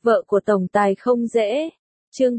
Vợ của tổng tài không dễ. Chương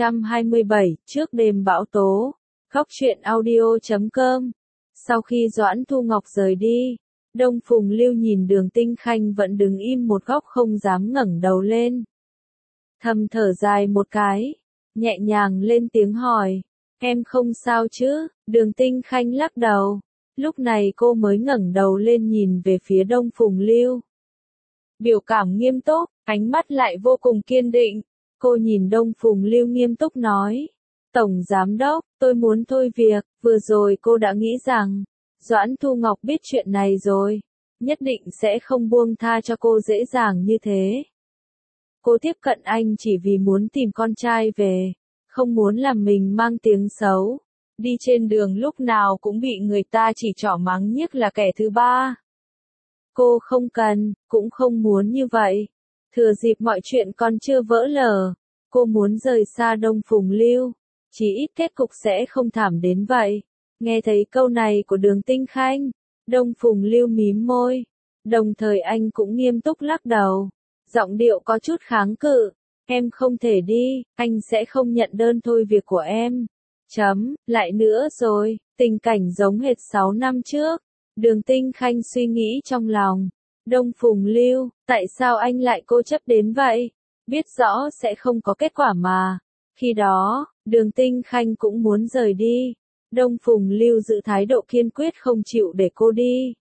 227, trước đêm bão tố. Góc truyện audio.com. Sau khi Doãn Thu Ngọc rời đi, Đông Phùng Lưu nhìn Đường Tinh Khanh vẫn đứng im một góc không dám ngẩng đầu lên. Thầm thở dài một cái, nhẹ nhàng lên tiếng hỏi, em không sao chứ? Đường Tinh Khanh lắc đầu. Lúc này cô mới ngẩng đầu lên nhìn về phía Đông Phùng Lưu. Biểu cảm nghiêm túc, ánh mắt lại vô cùng kiên định. Cô nhìn Đông Phùng Lưu nghiêm túc nói, Tổng Giám Đốc, tôi muốn thôi việc. Vừa rồi cô đã nghĩ rằng, Doãn Thu Ngọc biết chuyện này rồi, nhất định sẽ không buông tha cho cô dễ dàng như thế. Cô tiếp cận anh chỉ vì muốn tìm con trai về, không muốn làm mình mang tiếng xấu. Đi trên đường lúc nào cũng bị người ta chỉ trỏ mắng nhiếc là kẻ thứ ba. Cô không cần, cũng không muốn như vậy. Thừa dịp mọi chuyện còn chưa vỡ lở, cô muốn rời xa Đông Phùng Lưu, chỉ ít kết cục sẽ không thảm đến vậy. Nghe thấy câu này của Đường Tinh Khanh, Đông Phùng Lưu mím môi, đồng thời anh cũng nghiêm túc lắc đầu, giọng điệu có chút kháng cự, em không thể đi, anh sẽ không nhận đơn thôi việc của em. Lại nữa rồi, tình cảnh giống hệt 6 năm trước. Đường Tinh Khanh suy nghĩ trong lòng, Đông Phùng Lưu, tại sao anh lại cố chấp đến vậy? Biết rõ sẽ không có kết quả mà. Khi đó, Đường Tinh Khanh cũng muốn rời đi. Đông Phùng Lưu giữ thái độ kiên quyết không chịu để cô đi.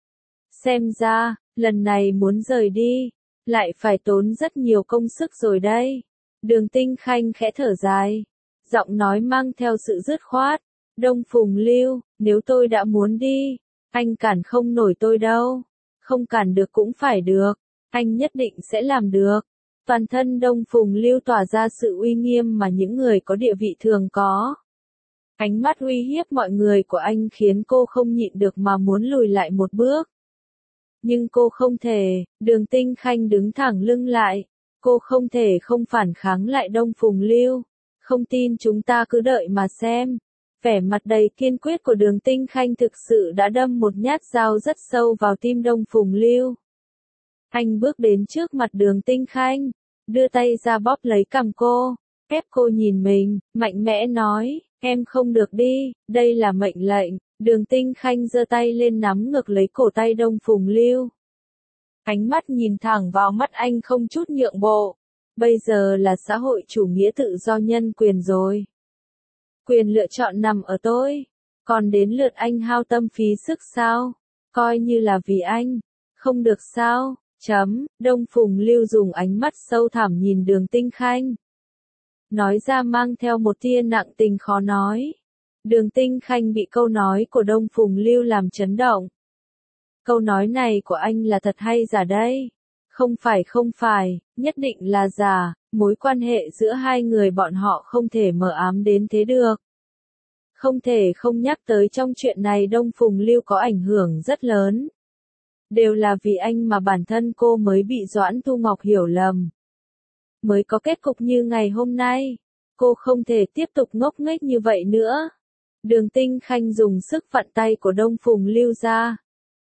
Xem ra, lần này muốn rời đi, lại phải tốn rất nhiều công sức rồi đây. Đường Tinh Khanh khẽ thở dài, giọng nói mang theo sự dứt khoát. Đông Phùng Lưu, nếu tôi đã muốn đi, anh cản không nổi tôi đâu. Không cản được cũng phải được, anh nhất định sẽ làm được. Toàn thân Đông Phùng Lưu tỏa ra sự uy nghiêm mà những người có địa vị thường có. Ánh mắt uy hiếp mọi người của anh khiến cô không nhịn được mà muốn lùi lại một bước. Nhưng cô không thể. Đường Tinh Khanh đứng thẳng lưng lại. Cô không thể không phản kháng lại Đông Phùng Lưu. Không tin chúng ta cứ đợi mà xem. Vẻ mặt đầy kiên quyết của Đường Tinh Khanh thực sự đã đâm một nhát dao rất sâu vào tim Đông Phùng Lưu. Anh bước đến trước mặt Đường Tinh Khanh, đưa tay ra bóp lấy cằm cô, ép cô nhìn mình, mạnh mẽ nói, em không được đi, đây là mệnh lệnh. Đường Tinh Khanh giơ tay lên nắm ngược lấy cổ tay Đông Phùng Lưu. Ánh mắt nhìn thẳng vào mắt anh không chút nhượng bộ. Bây giờ là xã hội chủ nghĩa tự do nhân quyền rồi. Quyền lựa chọn nằm ở tôi. Còn đến lượt anh hao tâm phí sức sao? Coi như là vì anh. Không được sao? Đông Phùng Lưu dùng ánh mắt sâu thẳm nhìn Đường Tinh Khanh. Nói ra mang theo một tia nặng tình khó nói. Đường Tinh Khanh bị câu nói của Đông Phùng Lưu làm chấn động. Câu nói này của anh là thật hay giả đây? Không phải, nhất định là giả. Mối quan hệ giữa hai người bọn họ không thể mờ ám đến thế được. Không thể không nhắc tới trong chuyện này Đông Phùng Lưu có ảnh hưởng rất lớn. Đều là vì anh mà bản thân cô mới bị Doãn Thu Ngọc hiểu lầm. Mới có kết cục như ngày hôm nay. Cô không thể tiếp tục ngốc nghếch như vậy nữa. Đường Tinh Khanh dùng sức vặn tay của Đông Phùng Lưu ra.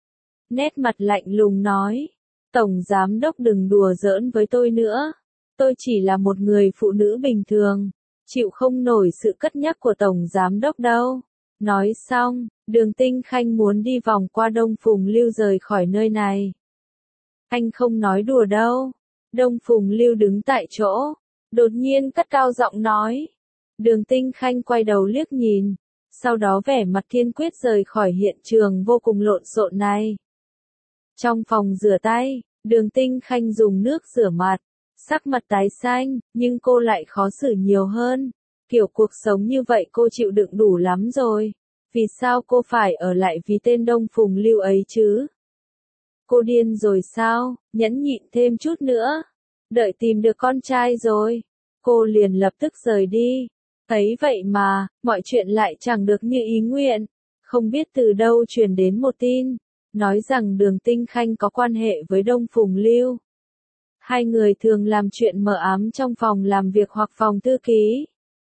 Nét mặt lạnh lùng nói. Tổng Giám Đốc đừng đùa giỡn với tôi nữa. Tôi chỉ là một người phụ nữ bình thường. Chịu không nổi sự cất nhắc của Tổng Giám Đốc đâu. Nói xong, Đường Tinh Khanh muốn đi vòng qua Đông Phùng Lưu rời khỏi nơi này. Anh không nói đùa đâu. Đông Phùng Lưu đứng tại chỗ, đột nhiên cất cao giọng nói. Đường Tinh Khanh quay đầu liếc nhìn, sau đó vẻ mặt kiên quyết rời khỏi hiện trường vô cùng lộn xộn này. Trong phòng rửa tay, Đường Tinh Khanh dùng nước rửa mặt, sắc mặt tái xanh, nhưng cô lại khó xử nhiều hơn. Kiểu cuộc sống như vậy cô chịu đựng đủ lắm rồi. Vì sao cô phải ở lại vì tên Đông Phùng Lưu ấy chứ? Cô điên rồi sao? Nhẫn nhịn thêm chút nữa. Đợi tìm được con trai rồi, cô liền lập tức rời đi. Thấy vậy mà, mọi chuyện lại chẳng được như ý nguyện. Không biết từ đâu truyền đến một tin, nói rằng Đường Tinh Khanh có quan hệ với Đông Phùng Lưu. Hai người thường làm chuyện mờ ám trong phòng làm việc hoặc phòng thư ký.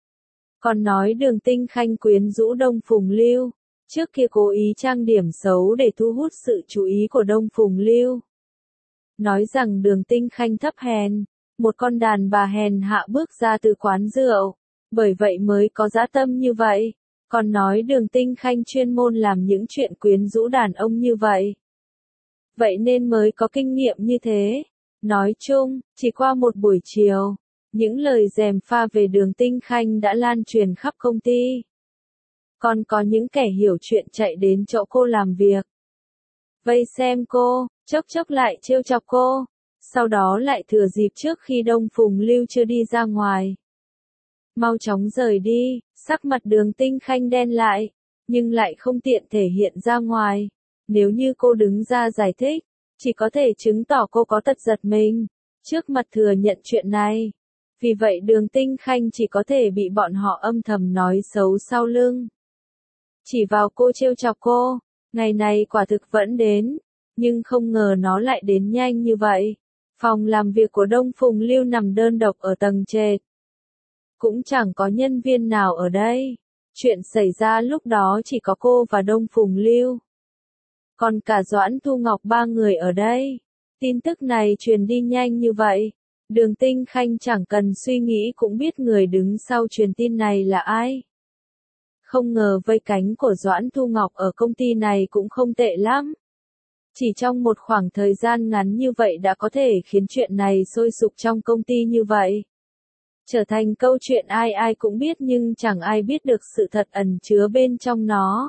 Còn nói Đường Tinh Khanh quyến rũ Đông Phùng Lưu, trước kia cố ý trang điểm xấu để thu hút sự chú ý của Đông Phùng Lưu. Nói rằng Đường Tinh Khanh thấp hèn, một con đàn bà hèn hạ bước ra từ quán rượu, bởi vậy mới có dã tâm như vậy, còn nói Đường Tinh Khanh chuyên môn làm những chuyện quyến rũ đàn ông như vậy. Vậy nên mới có kinh nghiệm như thế. Nói chung, chỉ qua một buổi chiều, những lời gièm pha về Đường Tinh Khanh đã lan truyền khắp công ty. Còn có những kẻ hiểu chuyện chạy đến chỗ cô làm việc. Vây xem cô, chốc chốc lại trêu chọc cô, sau đó lại thừa dịp trước khi Đông Phùng Lưu chưa đi ra ngoài. Mau chóng rời đi, sắc mặt Đường Tinh Khanh đen lại, nhưng lại không tiện thể hiện ra ngoài. Nếu như cô đứng ra giải thích, chỉ có thể chứng tỏ cô có tật giật mình, trước mặt thừa nhận chuyện này. Vì vậy Đường Tinh Khanh chỉ có thể bị bọn họ âm thầm nói xấu sau lưng. Chỉ vào cô trêu chọc cô, ngày này quả thực vẫn đến, nhưng không ngờ nó lại đến nhanh như vậy. Phòng làm việc của Đông Phùng Lưu nằm đơn độc ở tầng trệt. Cũng chẳng có nhân viên nào ở đây. Chuyện xảy ra lúc đó chỉ có cô và Đông Phùng Lưu. Còn cả Doãn Thu Ngọc ba người ở đây. Tin tức này truyền đi nhanh như vậy. Đường Tinh Khanh chẳng cần suy nghĩ cũng biết người đứng sau truyền tin này là ai. Không ngờ vây cánh của Doãn Thu Ngọc ở công ty này cũng không tệ lắm. Chỉ trong một khoảng thời gian ngắn như vậy đã có thể khiến chuyện này sôi sục trong công ty như vậy. Trở thành câu chuyện ai ai cũng biết nhưng chẳng ai biết được sự thật ẩn chứa bên trong nó.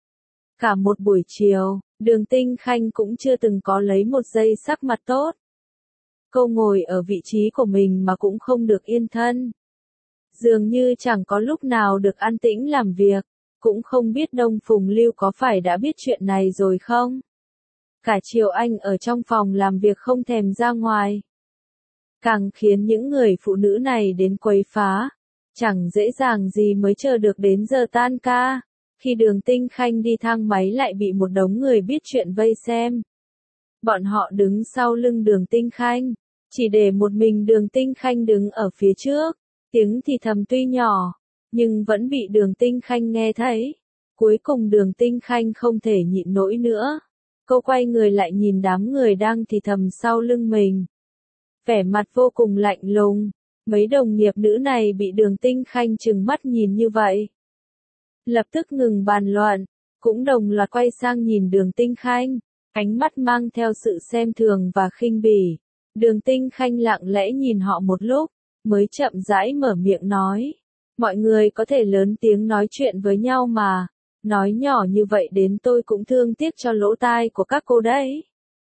Cả một buổi chiều, Đường Tinh Khanh cũng chưa từng có lấy một giây sắc mặt tốt. Cô ngồi ở vị trí của mình mà cũng không được yên thân. Dường như chẳng có lúc nào được an tĩnh làm việc, cũng không biết Đông Phùng Lưu có phải đã biết chuyện này rồi không? Cả chiều anh ở trong phòng làm việc không thèm ra ngoài. Càng khiến những người phụ nữ này đến quấy phá. Chẳng dễ dàng gì mới chờ được đến giờ tan ca. Khi Đường Tinh Khanh đi thang máy lại bị một đống người biết chuyện vây xem. Bọn họ đứng sau lưng Đường Tinh Khanh. Chỉ để một mình Đường Tinh Khanh đứng ở phía trước. Tiếng thì thầm tuy nhỏ, nhưng vẫn bị Đường Tinh Khanh nghe thấy. Cuối cùng Đường Tinh Khanh không thể nhịn nổi nữa. Cô quay người lại nhìn đám người đang thì thầm sau lưng mình. Vẻ mặt vô cùng lạnh lùng. Mấy đồng nghiệp nữ này bị Đường Tinh Khanh trừng mắt nhìn như vậy. Lập tức ngừng bàn luận, cũng đồng loạt quay sang nhìn Đường Tinh Khanh. Ánh mắt mang theo sự xem thường và khinh bỉ. Đường Tinh Khanh lặng lẽ nhìn họ một lúc, mới chậm rãi mở miệng nói. Mọi người có thể lớn tiếng nói chuyện với nhau mà. Nói nhỏ như vậy đến tôi cũng thương tiếc cho lỗ tai của các cô đấy.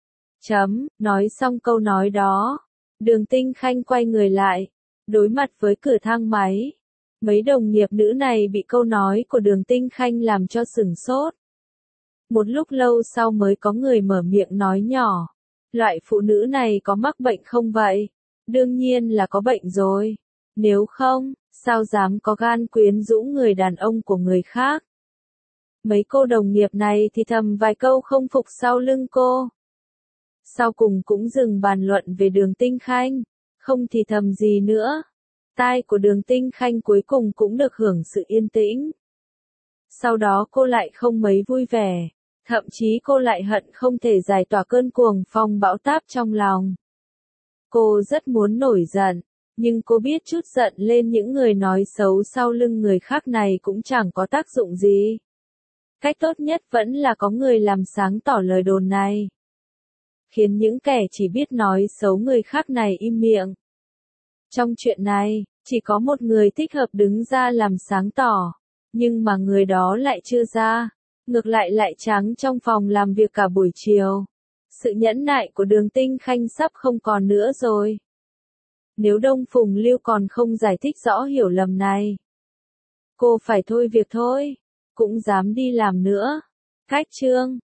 Nói xong câu nói đó. Đường Tinh Khanh quay người lại, đối mặt với cửa thang máy. Mấy đồng nghiệp nữ này bị câu nói của Đường Tinh Khanh làm cho sửng sốt. Một lúc lâu sau mới có người mở miệng nói nhỏ. Loại phụ nữ này có mắc bệnh không vậy? Đương nhiên là có bệnh rồi. Nếu không, sao dám có gan quyến rũ người đàn ông của người khác? Mấy cô đồng nghiệp này thì thầm vài câu không phục sau lưng cô. Sau cùng cũng dừng bàn luận về Đường Tinh Khanh, không thì thầm gì nữa. Tai của Đường Tinh Khanh cuối cùng cũng được hưởng sự yên tĩnh. Sau đó cô lại không mấy vui vẻ, thậm chí cô lại hận không thể giải tỏa cơn cuồng phong bão táp trong lòng. Cô rất muốn nổi giận, nhưng cô biết chút giận lên những người nói xấu sau lưng người khác này cũng chẳng có tác dụng gì. Cách tốt nhất vẫn là có người làm sáng tỏ lời đồn này. Khiến những kẻ chỉ biết nói xấu người khác này im miệng. Trong chuyện này, chỉ có một người thích hợp đứng ra làm sáng tỏ, nhưng mà người đó lại chưa ra, ngược lại trắng trong phòng làm việc cả buổi chiều. Sự nhẫn nại của Đường Tinh Khanh sắp không còn nữa rồi. Nếu Đông Phùng Lưu còn không giải thích rõ hiểu lầm này, cô phải thôi việc thôi, cũng dám đi làm nữa. Cách chương